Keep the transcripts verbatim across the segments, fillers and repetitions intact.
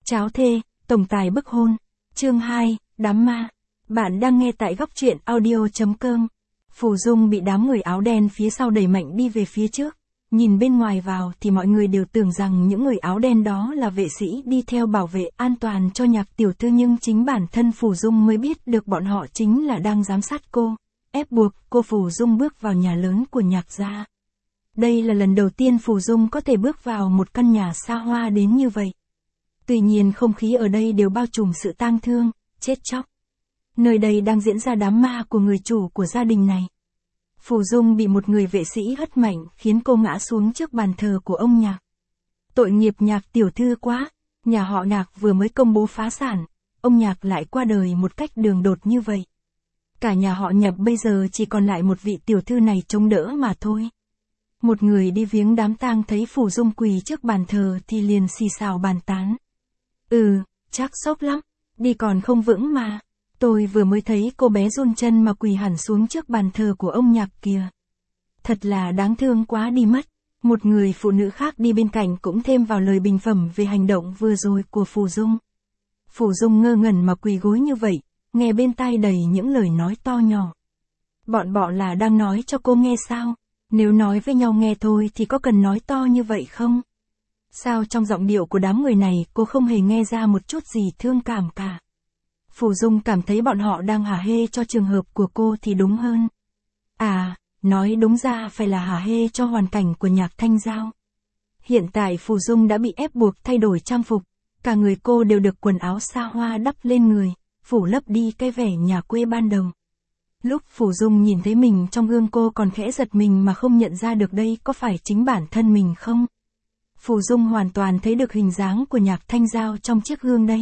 Cháo thê, tổng tài bức hôn. Chương hai, đám ma. Bạn đang nghe tại góc truyện audio chấm com. Phù Dung bị đám người áo đen phía sau đẩy mạnh đi về phía trước. Nhìn bên ngoài vào thì mọi người đều tưởng rằng những người áo đen đó là vệ sĩ đi theo bảo vệ an toàn cho Nhạc tiểu thư, nhưng chính bản thân Phù Dung mới biết được bọn họ chính là đang giám sát cô, ép buộc cô Phù Dung bước vào nhà lớn của Nhạc gia. Đây là lần đầu tiên Phù Dung có thể bước vào một căn nhà xa hoa đến như vậy. Tuy nhiên không khí ở đây đều bao trùm sự tang thương, chết chóc. Nơi đây đang diễn ra đám ma của người chủ của gia đình này. Phù Dung bị một người vệ sĩ hất mạnh khiến cô ngã xuống trước bàn thờ của ông Nhạc. Tội nghiệp Nhạc tiểu thư quá, nhà họ Nhạc vừa mới công bố phá sản, ông Nhạc lại qua đời một cách đường đột như vậy. Cả nhà họ Nhập bây giờ chỉ còn lại một vị tiểu thư này chống đỡ mà thôi. Một người đi viếng đám tang thấy Phù Dung quỳ trước bàn thờ thì liền xì xào bàn tán. Ừ, chắc sốc lắm, đi còn không vững mà. Tôi vừa mới thấy cô bé run chân mà quỳ hẳn xuống trước bàn thờ của ông Nhạc kìa. Thật là đáng thương quá đi mất. Một người phụ nữ khác đi bên cạnh cũng thêm vào lời bình phẩm về hành động vừa rồi của Phù Dung. Phù Dung ngơ ngẩn mà quỳ gối như vậy, nghe bên tai đầy những lời nói to nhỏ. Bọn bọ là đang nói cho cô nghe sao? Nếu nói với nhau nghe thôi thì có cần nói to như vậy không? Sao trong giọng điệu của đám người này cô không hề nghe ra một chút gì thương cảm cả? Phù Dung cảm thấy bọn họ đang hả hê cho trường hợp của cô thì đúng hơn. À, nói đúng ra phải là hả hê cho hoàn cảnh của Nhạc Thanh Giao. Hiện tại Phù Dung đã bị ép buộc thay đổi trang phục, cả người cô đều được quần áo xa hoa đắp lên người, phủ lấp đi cái vẻ nhà quê ban đầu. Lúc Phù Dung nhìn thấy mình trong gương cô còn khẽ giật mình mà không nhận ra được đây có phải chính bản thân mình không? Phù Dung hoàn toàn thấy được hình dáng của Nhạc Thanh Giao trong chiếc gương đấy.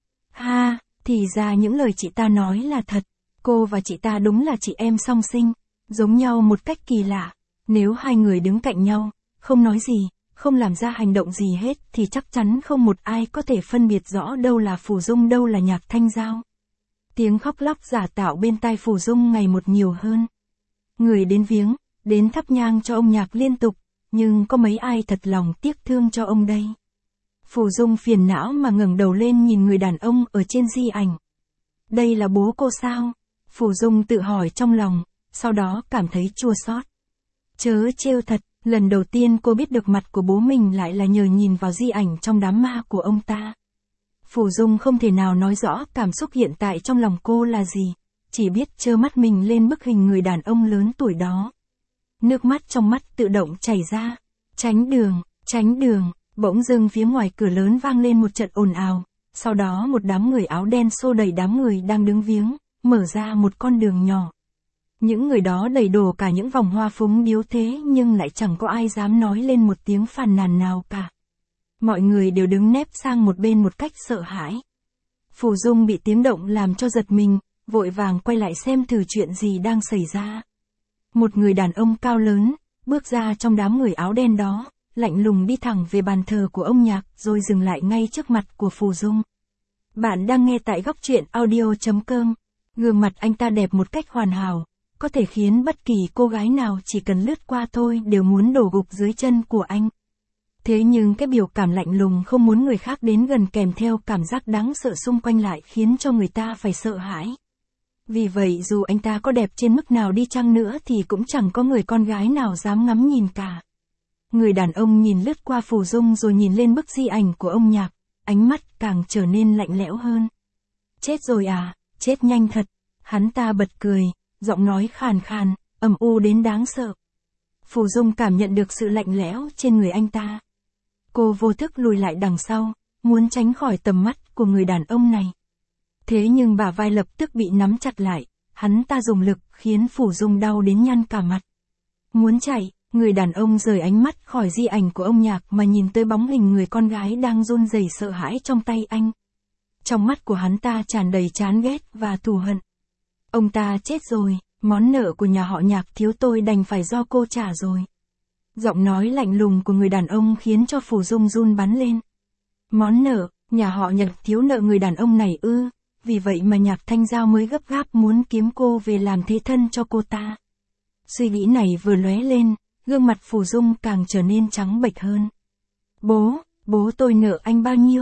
Ha, thì ra những lời chị ta nói là thật, cô và chị ta đúng là chị em song sinh, giống nhau một cách kỳ lạ. Nếu hai người đứng cạnh nhau, không nói gì, không làm ra hành động gì hết thì chắc chắn không một ai có thể phân biệt rõ đâu là Phù Dung đâu là Nhạc Thanh Giao. Tiếng khóc lóc giả tạo bên tai Phù Dung ngày một nhiều hơn. Người đến viếng, đến thắp nhang cho ông Nhạc liên tục, nhưng có mấy ai thật lòng tiếc thương cho ông đây? Phù Dung phiền não mà ngẩng đầu lên nhìn người đàn ông ở trên di ảnh. Đây là bố cô sao? Phù Dung tự hỏi trong lòng, sau đó cảm thấy chua xót. Chớ trêu thật, lần đầu tiên cô biết được mặt của bố mình lại là nhờ nhìn vào di ảnh trong đám ma của ông ta. Phù Dung không thể nào nói rõ cảm xúc hiện tại trong lòng cô là gì, chỉ biết trơ mắt mình lên bức hình người đàn ông lớn tuổi đó. Nước mắt trong mắt tự động chảy ra. Tránh đường, tránh đường, bỗng dưng phía ngoài cửa lớn vang lên một trận ồn ào, sau đó một đám người áo đen xô đẩy đám người đang đứng viếng, mở ra một con đường nhỏ. Những người đó đẩy đổ cả những vòng hoa phúng điếu thế nhưng lại chẳng có ai dám nói lên một tiếng phàn nàn nào cả. Mọi người đều đứng nép sang một bên một cách sợ hãi. Phù Dung bị tiếng động làm cho giật mình, vội vàng quay lại xem thử chuyện gì đang xảy ra. Một người đàn ông cao lớn, bước ra trong đám người áo đen đó, lạnh lùng đi thẳng về bàn thờ của ông Nhạc rồi dừng lại ngay trước mặt của Phù Dung. Bạn đang nghe tại góc truyện audio chấm com. Gương mặt anh ta đẹp một cách hoàn hảo, có thể khiến bất kỳ cô gái nào chỉ cần lướt qua thôi đều muốn đổ gục dưới chân của anh. Thế nhưng cái biểu cảm lạnh lùng không muốn người khác đến gần kèm theo cảm giác đáng sợ xung quanh lại khiến cho người ta phải sợ hãi. Vì vậy dù anh ta có đẹp trên mức nào đi chăng nữa thì cũng chẳng có người con gái nào dám ngắm nhìn cả. Người đàn ông nhìn lướt qua Phù Dung rồi nhìn lên bức di ảnh của ông Nhạc, ánh mắt càng trở nên lạnh lẽo hơn. Chết rồi à, chết nhanh thật. Hắn ta bật cười, giọng nói khàn khàn, âm u đến đáng sợ. Phù Dung cảm nhận được sự lạnh lẽo trên người anh ta. Cô vô thức lùi lại đằng sau, muốn tránh khỏi tầm mắt của người đàn ông này. Thế nhưng bả vai lập tức bị nắm chặt lại, hắn ta dùng lực khiến Phù Dung đau đến nhăn cả mặt. Muốn chạy, người đàn ông rời ánh mắt khỏi di ảnh của ông Nhạc mà nhìn tới bóng hình người con gái đang run rẩy sợ hãi trong tay anh. Trong mắt của hắn ta tràn đầy chán ghét và thù hận. Ông ta chết rồi, món nợ của nhà họ Nhạc thiếu tôi đành phải do cô trả rồi. Giọng nói lạnh lùng của người đàn ông khiến cho Phù Dung run bắn lên. Món nợ, nhà họ Nhạc thiếu nợ người đàn ông này ư? Vì vậy mà Nhạc Thanh Giao mới gấp gáp muốn kiếm cô về làm thế thân cho cô ta. Suy nghĩ này vừa lóe lên, gương mặt Phù Dung càng trở nên trắng bệch hơn. Bố, bố tôi nợ anh bao nhiêu?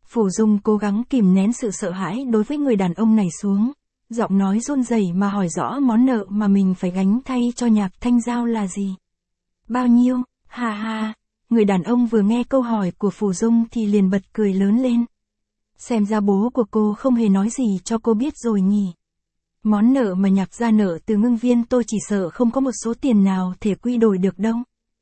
Phù Dung cố gắng kìm nén sự sợ hãi đối với người đàn ông này xuống, giọng nói run rẩy mà hỏi rõ món nợ mà mình phải gánh thay cho Nhạc Thanh Giao là gì. Bao nhiêu, ha ha, người đàn ông vừa nghe câu hỏi của Phù Dung thì liền bật cười lớn lên. Xem ra bố của cô không hề nói gì cho cô biết rồi nhỉ. Món nợ mà Nhạc gia nợ từ Ngưng Viên tôi chỉ sợ không có một số tiền nào thể quy đổi được đâu.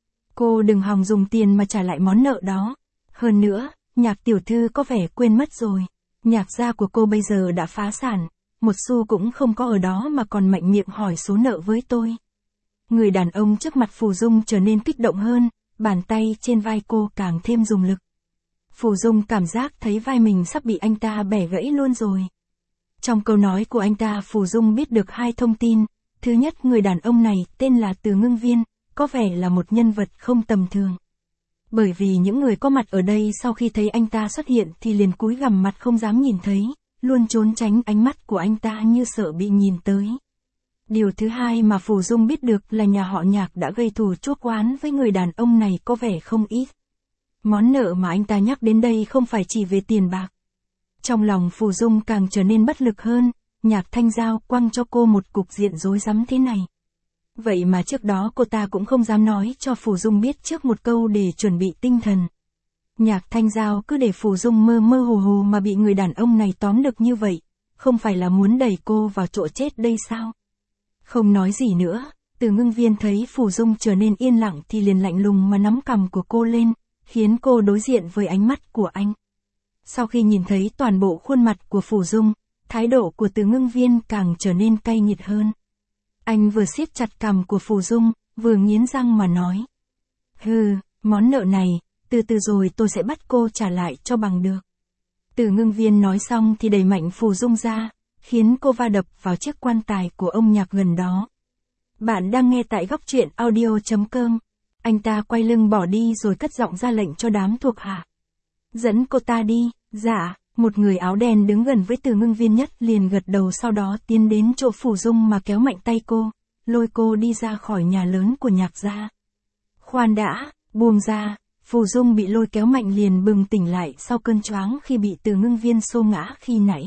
Cô đừng hòng dùng tiền mà trả lại món nợ đó. Hơn nữa, Nhạc tiểu thư có vẻ quên mất rồi. Nhạc gia của cô bây giờ đã phá sản, một xu cũng không có ở đó mà còn mạnh miệng hỏi số nợ với tôi. Người đàn ông trước mặt Phù Dung trở nên kích động hơn, bàn tay trên vai cô càng thêm dùng lực. Phù Dung cảm giác thấy vai mình sắp bị anh ta bẻ gãy luôn rồi. Trong câu nói của anh ta Phù Dung biết được hai thông tin. Thứ nhất, người đàn ông này tên là Từ Ngưng Viên, có vẻ là một nhân vật không tầm thường. Bởi vì những người có mặt ở đây sau khi thấy anh ta xuất hiện thì liền cúi gằm mặt không dám nhìn thấy, luôn trốn tránh ánh mắt của anh ta như sợ bị nhìn tới. Điều thứ hai mà Phù Dung biết được là nhà họ Nhạc đã gây thù chuốc oán với người đàn ông này có vẻ không ít. Món nợ mà anh ta nhắc đến đây không phải chỉ về tiền bạc. Trong lòng Phù Dung càng trở nên bất lực hơn, Nhạc Thanh Giao quăng cho cô một cục diện rối rắm thế này. Vậy mà trước đó cô ta cũng không dám nói cho Phù Dung biết trước một câu để chuẩn bị tinh thần. Nhạc Thanh Giao cứ để Phù Dung mơ mơ hồ hồ mà bị người đàn ông này tóm được như vậy, không phải là muốn đẩy cô vào chỗ chết đây sao? Không nói gì nữa, Từ Ngưng Viên thấy Phù Dung trở nên yên lặng thì liền lạnh lùng mà nắm cằm của cô lên, khiến cô đối diện với ánh mắt của anh. Sau khi nhìn thấy toàn bộ khuôn mặt của Phù Dung, thái độ của Từ Ngưng Viên càng trở nên cay nghiệt hơn. Anh vừa siết chặt cằm của Phù Dung, vừa nghiến răng mà nói. Hừ, món nợ này, từ từ rồi tôi sẽ bắt cô trả lại cho bằng được. Từ Ngưng Viên nói xong thì đẩy mạnh Phù Dung ra, khiến cô va đập vào chiếc quan tài của ông Nhạc gần đó. Bạn đang nghe tại góc truyện audio chấm com. Anh ta quay lưng bỏ đi rồi cất giọng ra lệnh cho đám thuộc hạ. Dẫn cô ta đi. Dạ, một người áo đen đứng gần với Từ Ngưng Viên nhất liền gật đầu, sau đó tiến đến chỗ Phù Dung mà kéo mạnh tay cô, lôi cô đi ra khỏi nhà lớn của Nhạc gia. Khoan đã, buông ra. Phù Dung bị lôi kéo mạnh liền bừng tỉnh lại sau cơn choáng khi bị Từ Ngưng Viên xô ngã khi nãy.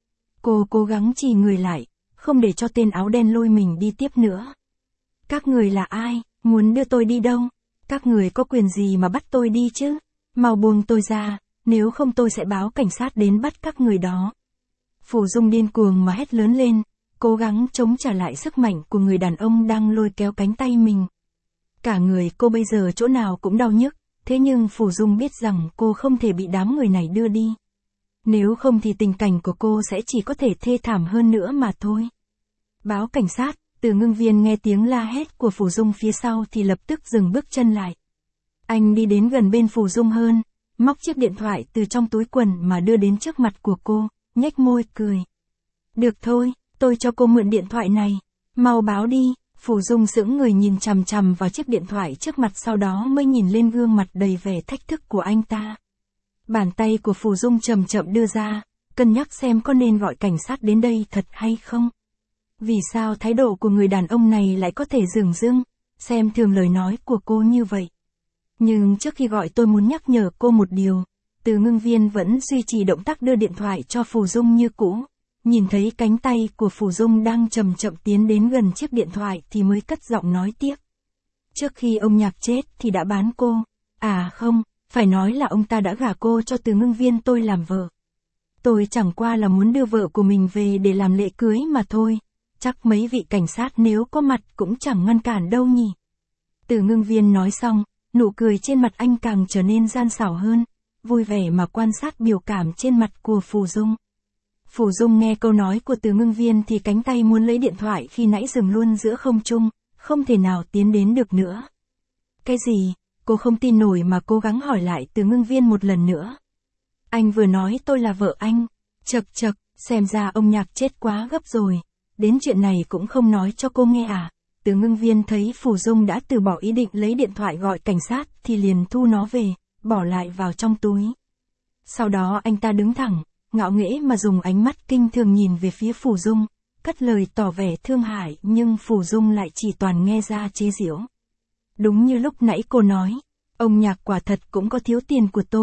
Cô cố gắng trì người lại, không để cho tên áo đen lôi mình đi tiếp nữa. Các người là ai, muốn đưa tôi đi đâu? Các người có quyền gì mà bắt tôi đi chứ? Mau buông tôi ra, nếu không tôi sẽ báo cảnh sát đến bắt các người đó. Phù Dung điên cuồng mà hét lớn lên, cố gắng chống trả lại sức mạnh của người đàn ông đang lôi kéo cánh tay mình. Cả người cô bây giờ chỗ nào cũng đau nhức, thế nhưng Phù Dung biết rằng cô không thể bị đám người này đưa đi. Nếu không thì tình cảnh của cô sẽ chỉ có thể thê thảm hơn nữa mà thôi. Báo cảnh sát. Từ Ngưng Viên nghe tiếng la hét của Phù Dung phía sau thì lập tức dừng bước chân lại. Anh đi đến gần bên Phù Dung hơn, móc chiếc điện thoại từ trong túi quần mà đưa đến trước mặt của cô, nhếch môi cười. Được thôi, tôi cho cô mượn điện thoại này, mau báo đi. Phù Dung sững người nhìn chằm chằm vào chiếc điện thoại trước mặt, sau đó mới nhìn lên gương mặt đầy vẻ thách thức của anh ta. Bàn tay của Phù Dung chậm chậm đưa ra, cân nhắc xem có nên gọi cảnh sát đến đây thật hay không. Vì sao thái độ của người đàn ông này lại có thể dửng dưng, xem thường lời nói của cô như vậy. Nhưng trước khi gọi tôi muốn nhắc nhở cô một điều. Từ Ngưng Viên vẫn duy trì động tác đưa điện thoại cho Phù Dung như cũ. Nhìn thấy cánh tay của Phù Dung đang chậm chậm tiến đến gần chiếc điện thoại thì mới cất giọng nói tiếp. Trước khi ông Nhạc chết thì đã bán cô. À không, phải nói là ông ta đã gả cô cho Từ Ngưng Viên tôi làm vợ. Tôi chẳng qua là muốn đưa vợ của mình về để làm lễ cưới mà thôi. Chắc mấy vị cảnh sát nếu có mặt cũng chẳng ngăn cản đâu nhỉ. Từ Ngưng Viên nói xong, nụ cười trên mặt anh càng trở nên gian xảo hơn, vui vẻ mà quan sát biểu cảm trên mặt của Phù Dung. Phù Dung nghe câu nói của Từ Ngưng Viên thì cánh tay muốn lấy điện thoại khi nãy dừng luôn giữa không trung, không thể nào tiến đến được nữa. Cái gì? Cô không tin nổi mà cố gắng hỏi lại Từ Ngưng Viên một lần nữa. Anh vừa nói tôi là vợ anh. Chậc chậc, xem ra ông Nhạc chết quá gấp rồi. Đến chuyện này cũng không nói cho cô nghe à? Từ Ngưng Viên thấy Phù Dung đã từ bỏ ý định lấy điện thoại gọi cảnh sát thì liền thu nó về, bỏ lại vào trong túi. Sau đó anh ta đứng thẳng, ngạo nghễ mà dùng ánh mắt kinh thường nhìn về phía Phù Dung, cất lời tỏ vẻ thương hại, nhưng Phù Dung lại chỉ toàn nghe ra chế giễu. Đúng như lúc nãy cô nói, ông Nhạc quả thật cũng có thiếu tiền của tôi,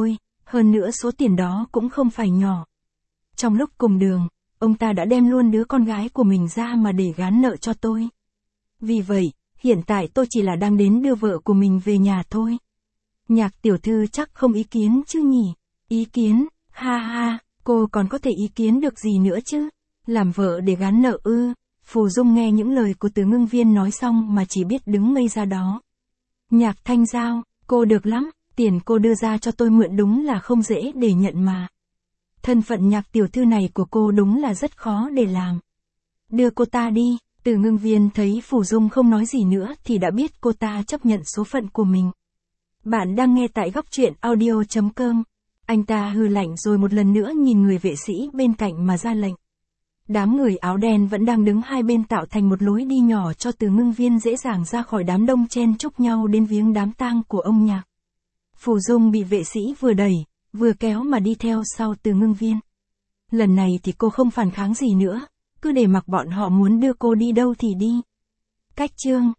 Hơn nữa số tiền đó cũng không phải nhỏ. Trong lúc cùng đường, ông ta đã đem luôn đứa con gái của mình ra mà để gán nợ cho tôi. Vì vậy, hiện tại tôi chỉ là đang đến đưa vợ của mình về nhà thôi. Nhạc tiểu thư chắc không ý kiến chứ nhỉ? Ý kiến, ha ha, cô còn có thể ý kiến được gì nữa chứ? Làm vợ để gán nợ ư? Phù Dung nghe những lời của Từ Ngưng Viên nói xong mà chỉ biết đứng ngây ra đó. Nhạc Thanh Giao, cô được lắm, tiền cô đưa ra cho tôi mượn đúng là không dễ để nhận mà. Thân phận nhạc tiểu thư này của cô đúng là rất khó để làm. Đưa cô ta đi. Từ Ngưng Viên thấy Phù Dung không nói gì nữa thì đã biết cô ta chấp nhận số phận của mình. Bạn đang nghe tại góc truyện audio chấm com. Anh ta hừ lạnh rồi một lần nữa nhìn người vệ sĩ bên cạnh mà ra lệnh. Đám người áo đen vẫn đang đứng hai bên tạo thành một lối đi nhỏ cho Từ Ngưng Viên dễ dàng ra khỏi đám đông chen chúc nhau đến viếng đám tang của ông Nhạc. Phù Dung bị vệ sĩ vừa đẩy, vừa kéo mà đi theo sau Từ Ngưng Viên. Lần này thì cô không phản kháng gì nữa, cứ để mặc bọn họ muốn đưa cô đi đâu thì đi. Cách chương